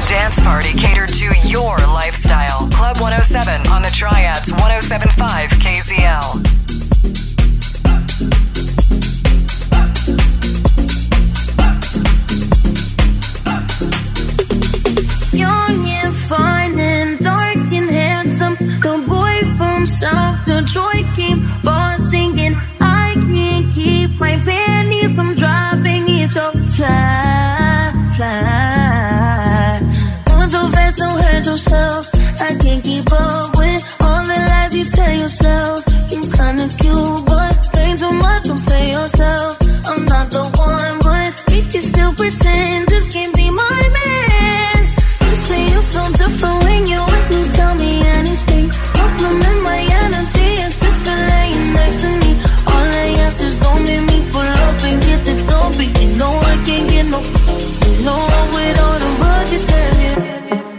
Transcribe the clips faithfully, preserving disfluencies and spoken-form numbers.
dance party catered to your lifestyle. Club one oh seven on the Triads one oh seven point five K Z L. Young and fine and dark and handsome, the boy from South Detroit came on singing. I can't keep my panties from dropping. He's so fly, fly. Moving so fast, don't hurt yourself. I can't keep up with all the lies you tell yourself. You kinda cute, but ain't too much, don't play yourself. I'm not the one, but we can still pretend this can't be my man. You say you feel different when you with me, tell me anything. Compliment my energy, it's different laying next to me. All I ask is don't make me pull up and get the dope. You know I can't get no, you know I'm with all the rugged heavy.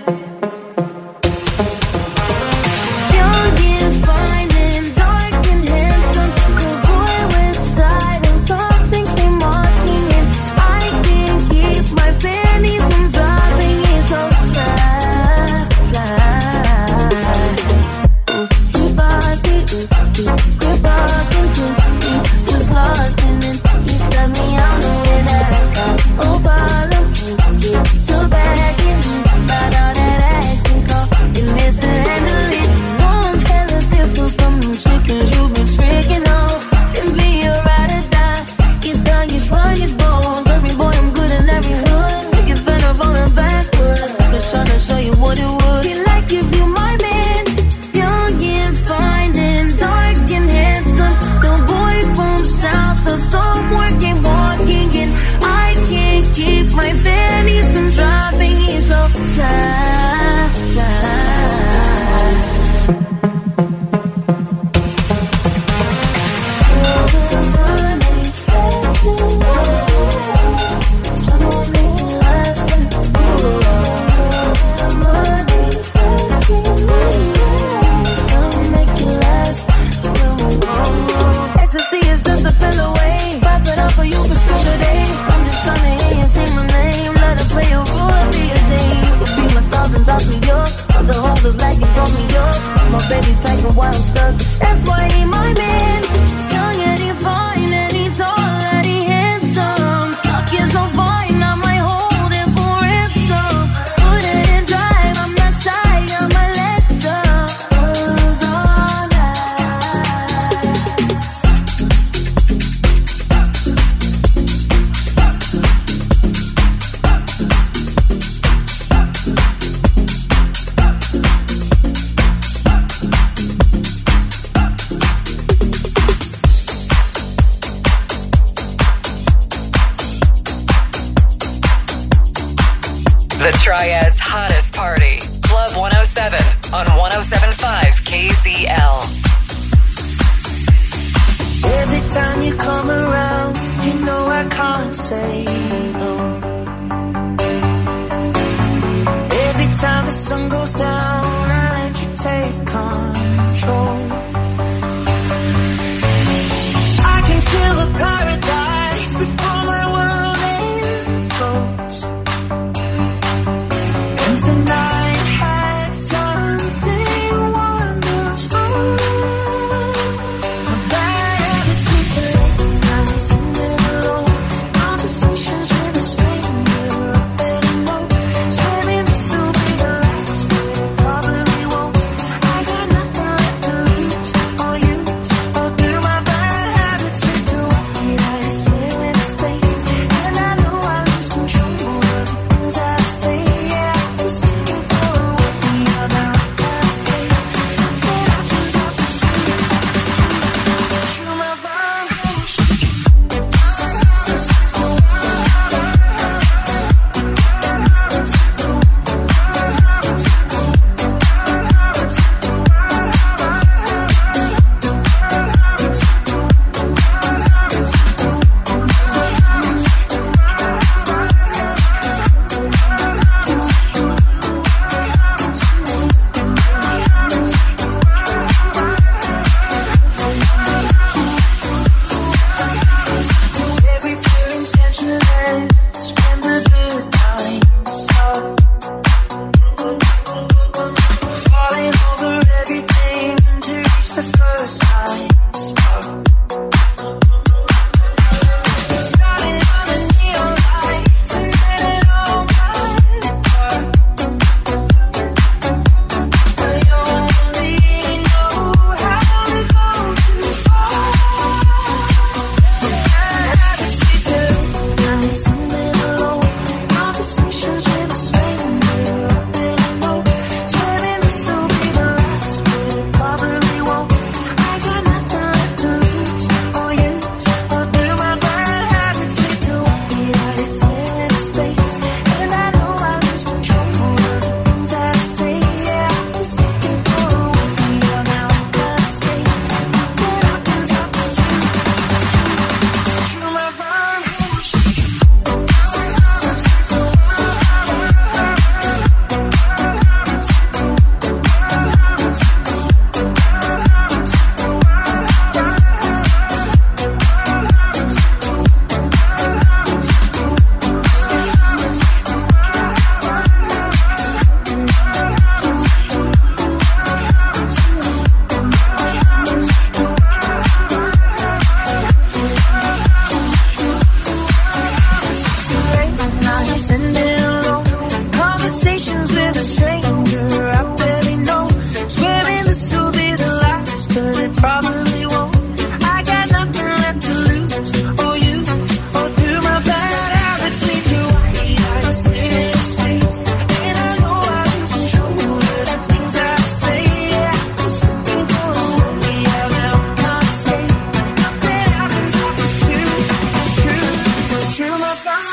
The Triad's hottest party. Club one oh seven on one oh seven point five K Z L. Every time you come around, you know I can't say no. Every time the sun goes down, I let you take control. I can feel the paradise before my world implodes. And tonight had something wonderful. My bad habits lead to late nights and alone conversations with a stranger. sending low conversations with a stranger I barely know. Swearing this will be the last, but it probably won't. I got nothing left to lose or use, or do my bad habits lead to white eyes in space? And I know I lose control of the things I say. I'm looking for a way out now, can't escape. Nothing happens after two. It's true, it's true, my God.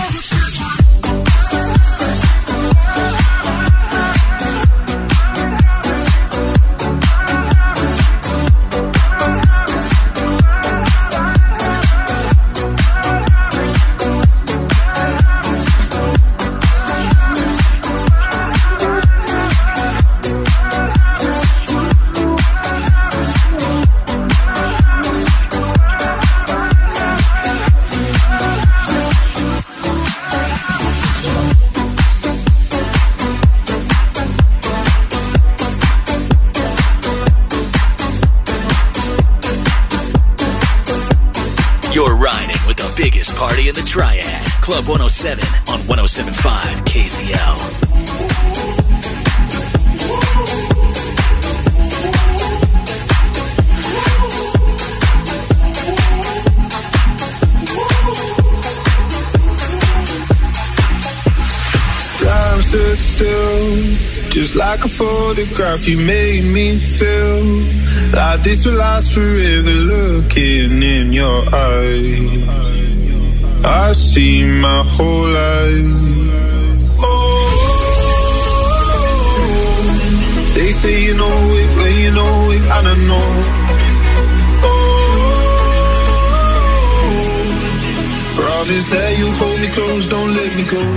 You're riding with the biggest party in the Triad. Club one oh seven on one oh seven point five K Z L. Time stood still, just like a photograph. You made me feel like this will last forever. Looking in your eyes, I see my whole life. Oh, they say you know it, but you know it, I don't know. Oh, promise that you hold me close, don't let me go.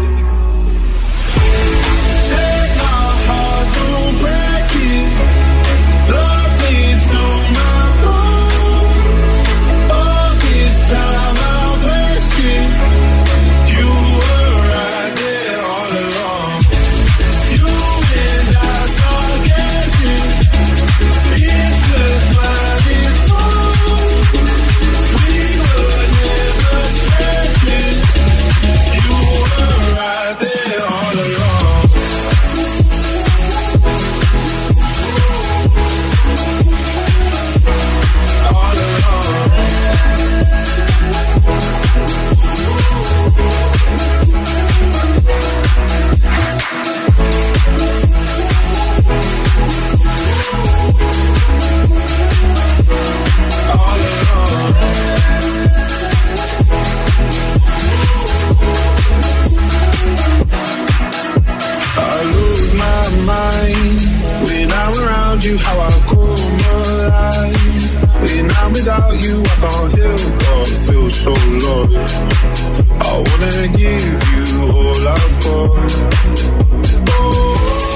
You how I come alive. When I'm without you, I can't help but feel so lost. I wanna give you all I've got. Oh,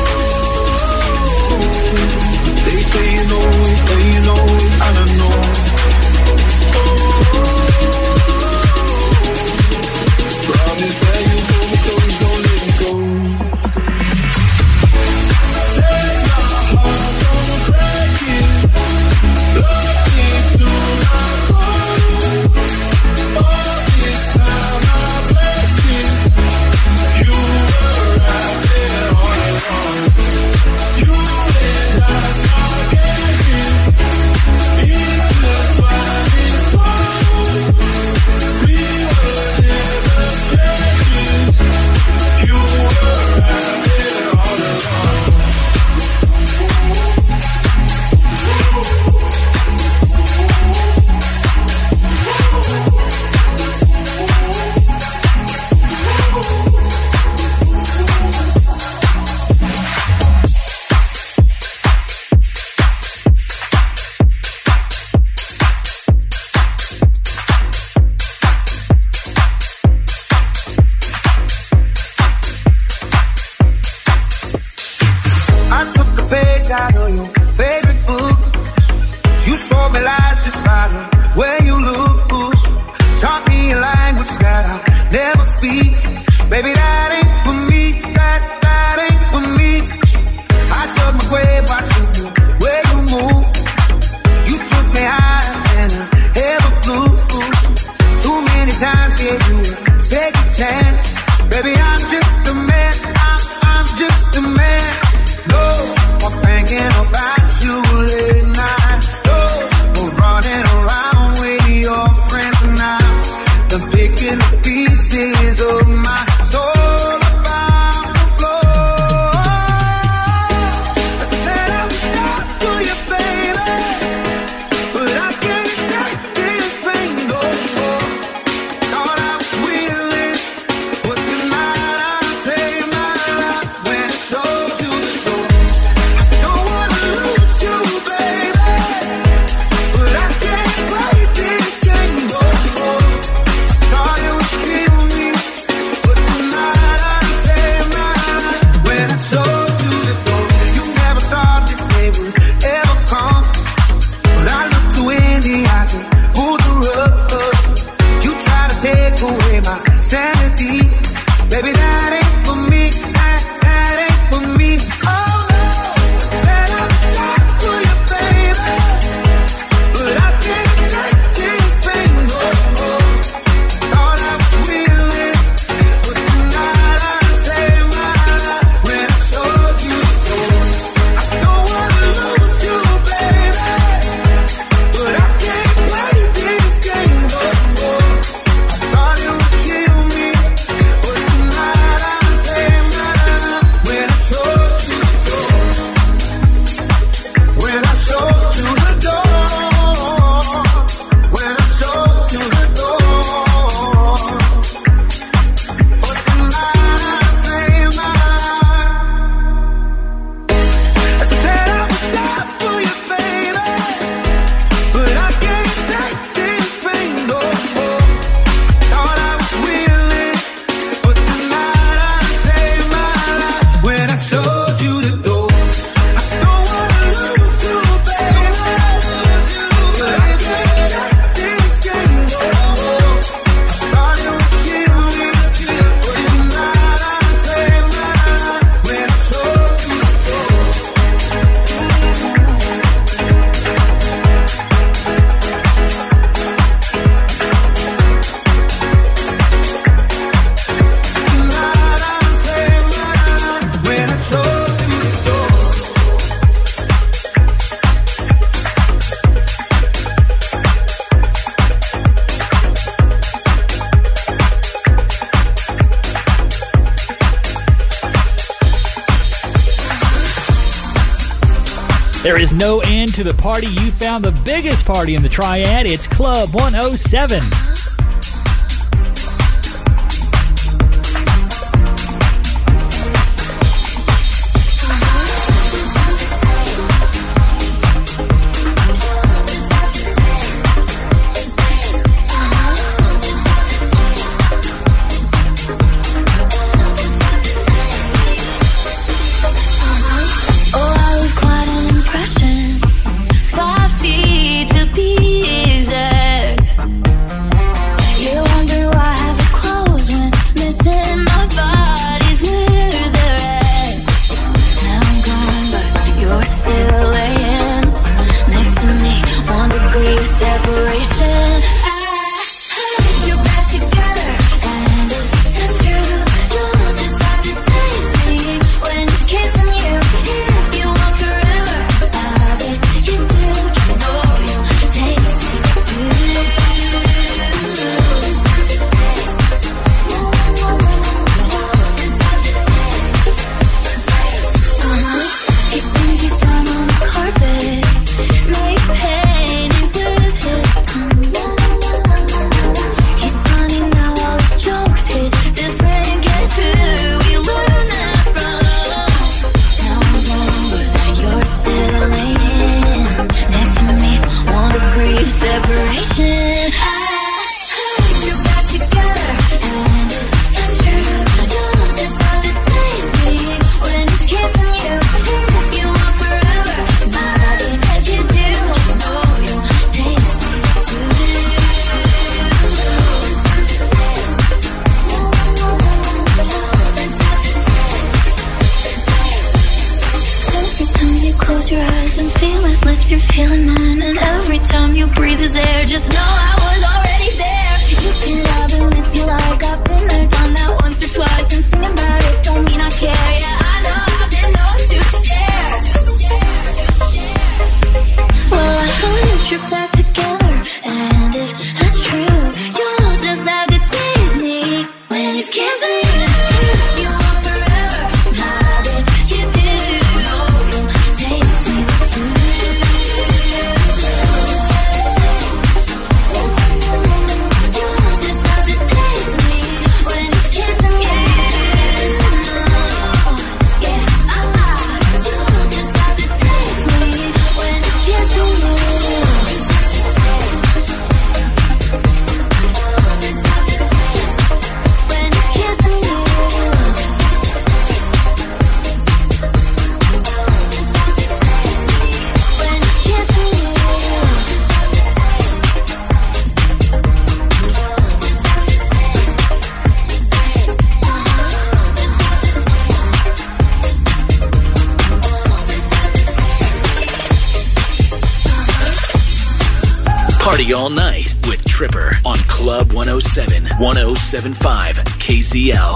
they say you know it, but you know it, I don't know. Oh, promise that you hold me close, don't let me go. There is no end to the party. You found the biggest party in the Triad. It's Club one oh seven. Party all night with Tripper on Club one oh seven, one oh seven point five K Z L.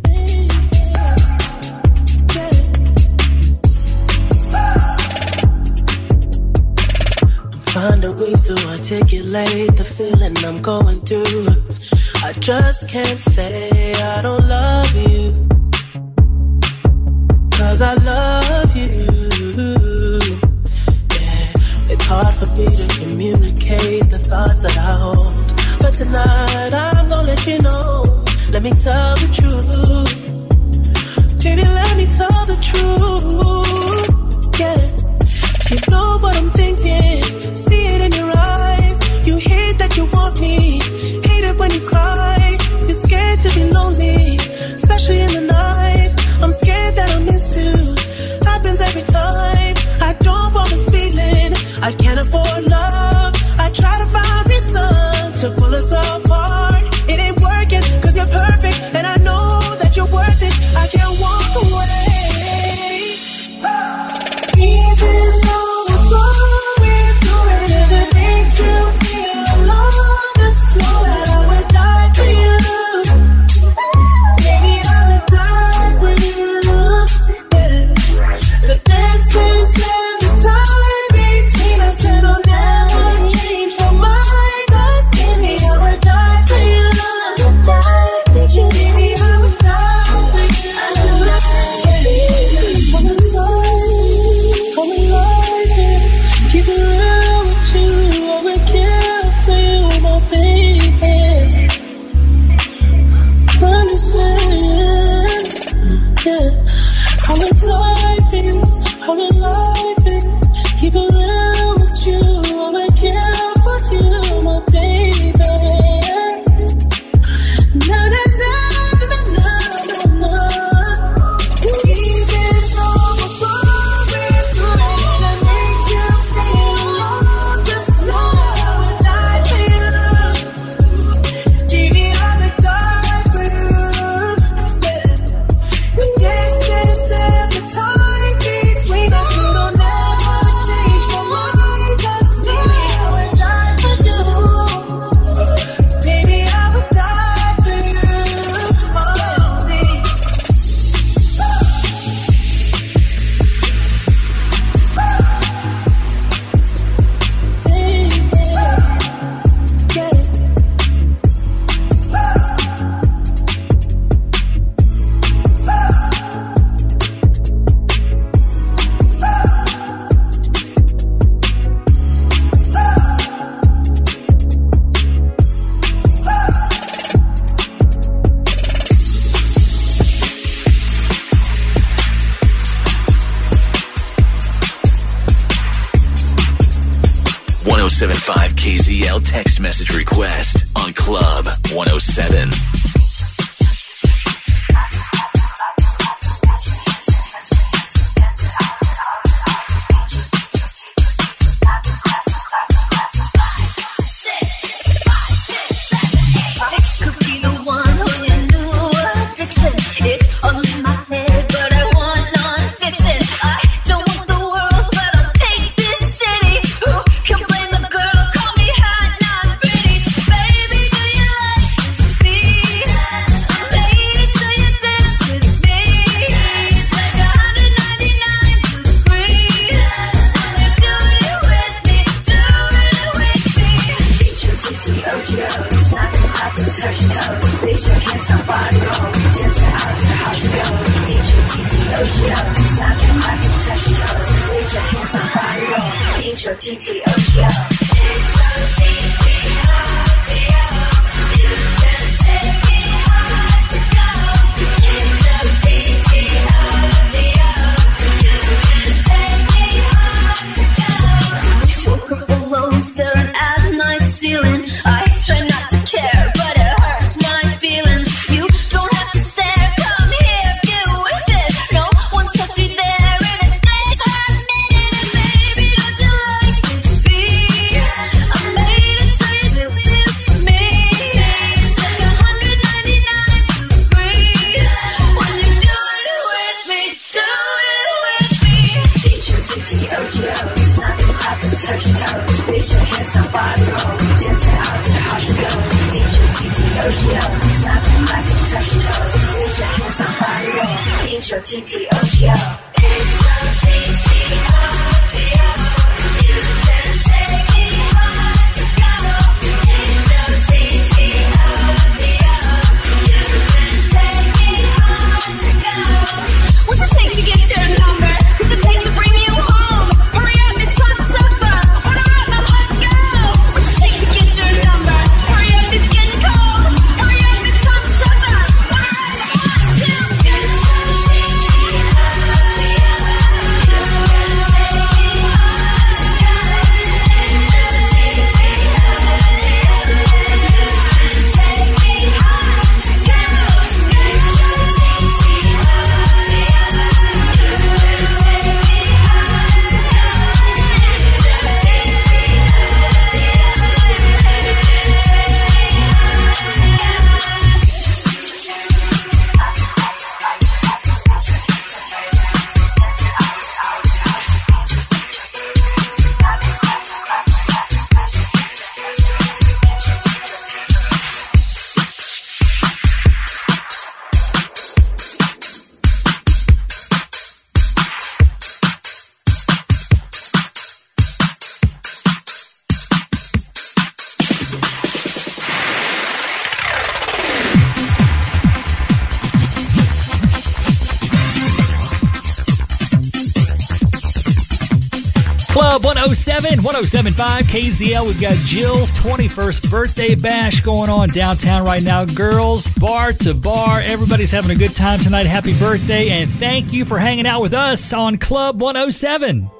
I'm finding ways to articulate the feeling I'm going through. I just can't say I don't love you, 'cause I love you. It's hard for me to communicate the thoughts that I hold, but tonight I'm gonna let you know. Let me tell the truth, baby, let me tell the truth. Yeah, you know what I'm thinking, see it in your eyes. You hate that you want me, hate it when you cry. You're scared to be lonely, especially in the night. I'm scared that I'll miss you, happens every time. I don't want this feeling, I can't afford love. I try to find reason to pull us apart. It ain't working, 'cause you're perfect, and I know that you seven point five K Z L text message request on Club one oh seven. Staring at my ceiling, I try not to care, but it hurts my feelings. You don't have to stare, come here, get with it. No one's touched me there in a day for a minute, and baby, don't you like this beat? I made it so you do this to me. It's like one hundred ninety-nine degrees when you do it with me, do it with me. H O T T O G O, snap and clap and touch your toes. Raise your hands up, body roll. Dance it out, they're hard to go. H O T T O G O, snap and clap and touch your toes. Raise your hands up, body roll. H O T T O G O. H O T T O G O. You can take me hard to go. H O T T O G O. You can take me hard to go. What's it take to get your number? What's it take to bring you home? Hurry up, it's time for supper. Order up, I'm hot to go. What's it take to get your number? Hurry up, it's getting cold. Hurry up, it's time for supper. Order up, I'm hot to go. Club one oh seven, one oh seven point five K Z L. We've got Jill's twenty-first birthday bash going on downtown right now. Girls, bar to bar. Everybody's having a good time tonight. Happy birthday, and thank you for hanging out with us on Club one oh seven.